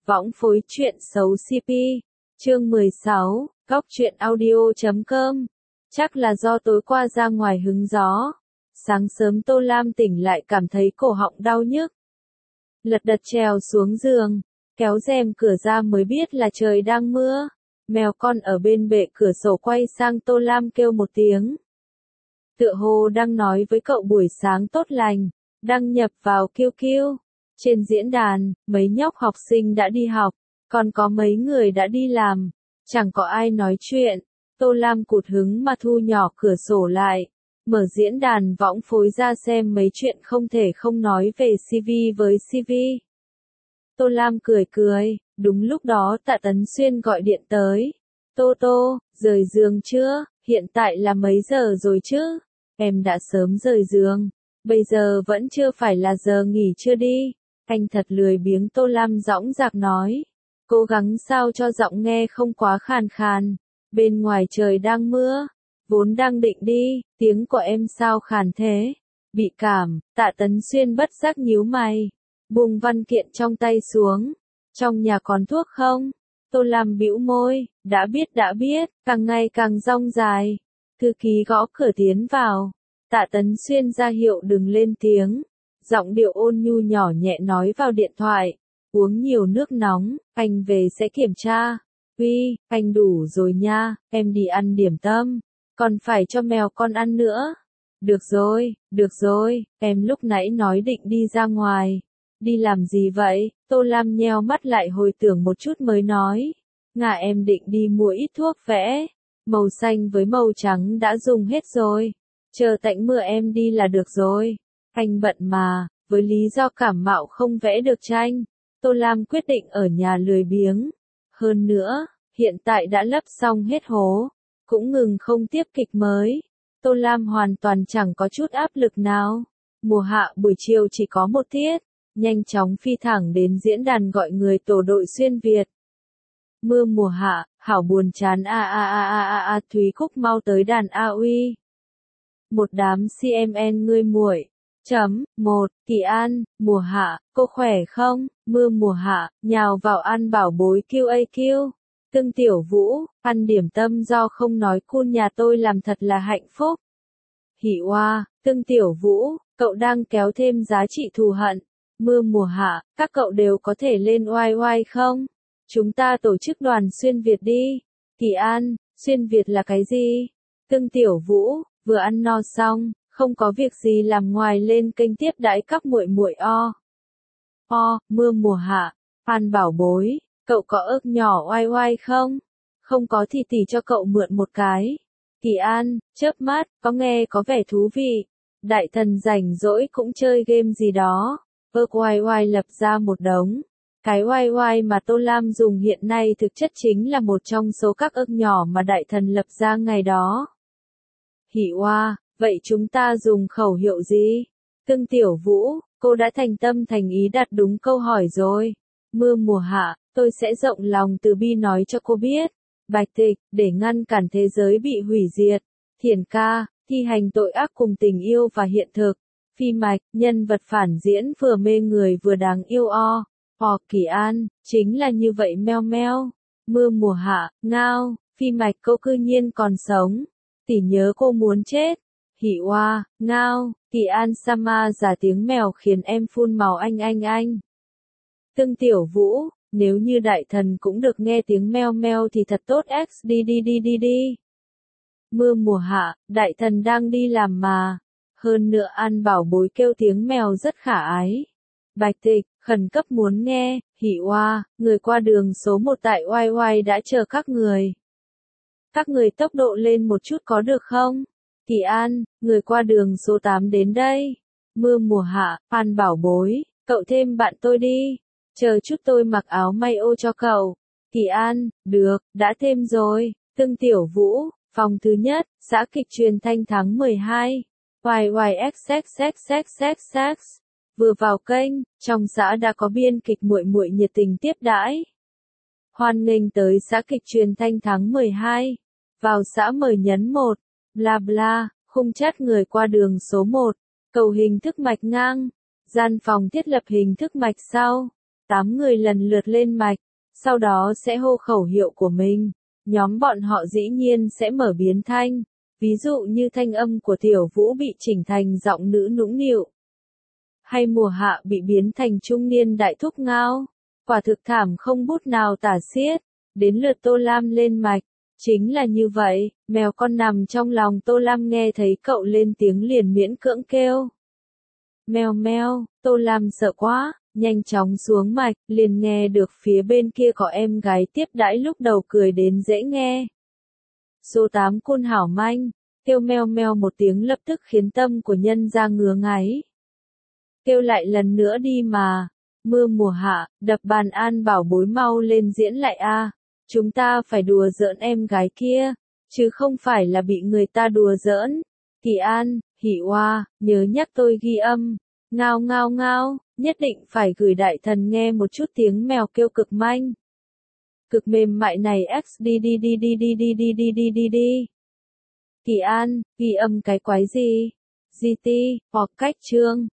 Võng phối chuyện xấu CP. Chương 16, Góc truyện audio.com. Chắc là do tối qua ra ngoài hứng gió. Sáng sớm Tô Lam tỉnh lại cảm thấy cổ họng đau nhức. Lật đật trèo xuống giường, kéo rèm cửa ra mới biết là trời đang mưa. Mèo con ở bên bệ cửa sổ quay sang Tô Lam kêu một tiếng. Tựa hồ đang nói với cậu buổi sáng tốt lành, đăng nhập vào QQ. Trên diễn đàn, mấy nhóc học sinh đã đi học, còn có mấy người đã đi làm. Chẳng có ai nói chuyện. Tô Lam cụt hứng mà thu nhỏ cửa sổ lại. Mở diễn đàn võng phối ra xem mấy chuyện không thể không nói về CV với CV. Tô Lam cười cười, đúng lúc đó Tạ Tấn Xuyên gọi điện tới. Tô Tô, rời giường chưa? Hiện tại là mấy giờ rồi chứ? Em đã sớm rời giường. Bây giờ vẫn chưa phải là giờ nghỉ trưa đi. Anh thật lười biếng, Tô Lam dõng dạc nói. Cố gắng sao cho giọng nghe không quá khàn khàn. Bên ngoài trời đang mưa. Vốn đang định đi, tiếng của em sao khàn thế? Bị cảm, Tạ Tấn Xuyên bất giác nhíu mày. Buông văn kiện trong tay xuống. Trong nhà còn thuốc không? Tô Lam bĩu môi, đã biết, càng ngày càng rong dài. Thư ký gõ cửa tiến vào. Tạ Tấn Xuyên ra hiệu đừng lên tiếng. Giọng điệu ôn nhu nhỏ nhẹ nói vào điện thoại. Uống nhiều nước nóng, anh về sẽ kiểm tra. Uy, anh đủ rồi nha, em đi ăn điểm tâm. Còn phải cho mèo con ăn nữa. Được rồi, em lúc nãy nói định đi ra ngoài. Đi làm gì vậy? Tô Lam nheo mắt lại hồi tưởng một chút mới nói. Em định đi mua ít thuốc vẽ. Màu xanh với màu trắng đã dùng hết rồi. Chờ tạnh mưa em đi là được rồi. Anh bận mà, với lý do cảm mạo không vẽ được tranh. Tô Lam quyết định ở nhà lười biếng. Hơn nữa, hiện tại đã lấp xong hết hố. Cũng ngừng không tiếp kịch mới. Tô Lam hoàn toàn chẳng có chút áp lực nào. Mùa hạ buổi chiều chỉ có một tiết. Nhanh chóng phi thẳng đến diễn đàn gọi người tổ đội xuyên Việt. Mưa mùa hạ, hảo buồn chán Thúy Cúc mau tới đàn uy. Một đám CMN ngươi muội. Kỳ An, mùa hạ, cô khỏe không? Mưa mùa hạ, nhào vào ăn bảo bối QAQ. Tương Tiểu Vũ, ăn điểm tâm do không nói cool nhà tôi làm thật là hạnh phúc. Hỉ oa, Tương Tiểu Vũ, cậu đang kéo thêm giá trị thù hận. Mưa mùa hạ, các cậu đều có thể lên oai oai không? Chúng ta tổ chức đoàn xuyên Việt đi. Kỳ An, xuyên Việt là cái gì? Tương Tiểu Vũ, vừa ăn no xong, không có việc gì làm ngoài lên kênh tiếp đãi các muội muội mưa mùa hạ, An bảo bối, cậu có ớt nhỏ oai oai không? Không có thì tỉ cho cậu mượn một cái. Kỳ An, chớp mắt, có nghe có vẻ thú vị. Đại thần rảnh rỗi cũng chơi game gì đó. Oai oai lập ra một đống. Cái oai oai mà Tô Lam dùng hiện nay thực chất chính là một trong số các ức nhỏ mà đại thần lập ra ngày đó. Hỉ oa, vậy chúng ta dùng khẩu hiệu gì? Tương Tiểu Vũ, cô đã thành tâm thành ý đặt đúng câu hỏi rồi. Mưa mùa hạ, tôi sẽ rộng lòng từ bi nói cho cô biết. Bạch Tịch, để ngăn cản thế giới bị hủy diệt. Thiền Ca, thi hành tội ác cùng tình yêu và hiện thực. Phi Mạch, nhân vật phản diễn vừa mê người vừa đáng yêu Kỳ An, chính là như vậy meo meo. Mưa mùa hạ, ngao, Phi Mạch cô cư nhiên còn sống. Tỷ nhớ cô muốn chết. Hỉ oa, ngao, Kỳ An Sama giả tiếng mèo khiến em phun màu anh. Tương Tiểu Vũ, nếu như đại thần cũng được nghe tiếng meo meo thì thật tốt đi. Mưa mùa hạ, đại thần đang đi làm mà. Hơn nữa An bảo bối kêu tiếng mèo rất khả ái. Bạch Tịch, khẩn cấp muốn nghe. Hỉ oa, người qua đường số 1 tại oai oai đã chờ các người. Các người tốc độ lên một chút có được không? Kỳ An, người qua đường số 8 đến đây. Mưa mùa hạ, An bảo bối, cậu thêm bạn tôi đi. Chờ chút tôi mặc áo may ô cho cậu. Kỳ An, được, đã thêm rồi. Tương Tiểu Vũ, phòng thứ nhất, xã kịch truyền thanh tháng 12. YYXXXXXX. Vừa vào kênh, trong xã đã có biên kịch muội muội nhiệt tình tiếp đãi. Hoan nghênh tới xã kịch truyền thanh tháng 12. Vào xã mời nhấn 1. Bla bla, khung chat người qua đường số 1. Cầu hình thức mạch ngang. Gian phòng thiết lập hình thức mạch sau. 8 người lần lượt lên mạch, sau đó sẽ hô khẩu hiệu của mình. Nhóm bọn họ dĩ nhiên sẽ mở biến thanh, ví dụ như thanh âm của Tiểu Vũ bị chỉnh thành giọng nữ nũng nịu, hay Mùa Hạ bị biến thành trung niên đại thúc ngao. Quả thực thảm không bút nào tả xiết. Đến lượt Tô Lam lên mạch, chính là như vậy, mèo con nằm trong lòng Tô Lam nghe thấy cậu lên tiếng liền miễn cưỡng kêu. Mèo mèo, Tô Lam sợ quá, nhanh chóng xuống mạch, liền nghe được phía bên kia có em gái tiếp đãi lúc đầu cười đến dễ nghe. Số 8 Côn Hảo Manh, kêu meo meo một tiếng lập tức khiến tâm của nhân ra ngứa ngáy. Kêu lại lần nữa đi mà. Mưa Mùa Hạ, đập bàn an bảo bối mau lên diễn lại a. Chúng ta phải đùa giỡn em gái kia, chứ không phải là bị người ta đùa giỡn. Kỳ An, Hỉ Oa, nhớ nhắc tôi ghi âm. Ngao ngao ngao, nhất định phải gửi đại thần nghe một chút tiếng mèo kêu cực manh. Cực mềm mại này x đi đi đi đi đi đi đi đi đi đi đi. Kỳ An, ghi âm cái quái gì? GT, hoặc cách chương.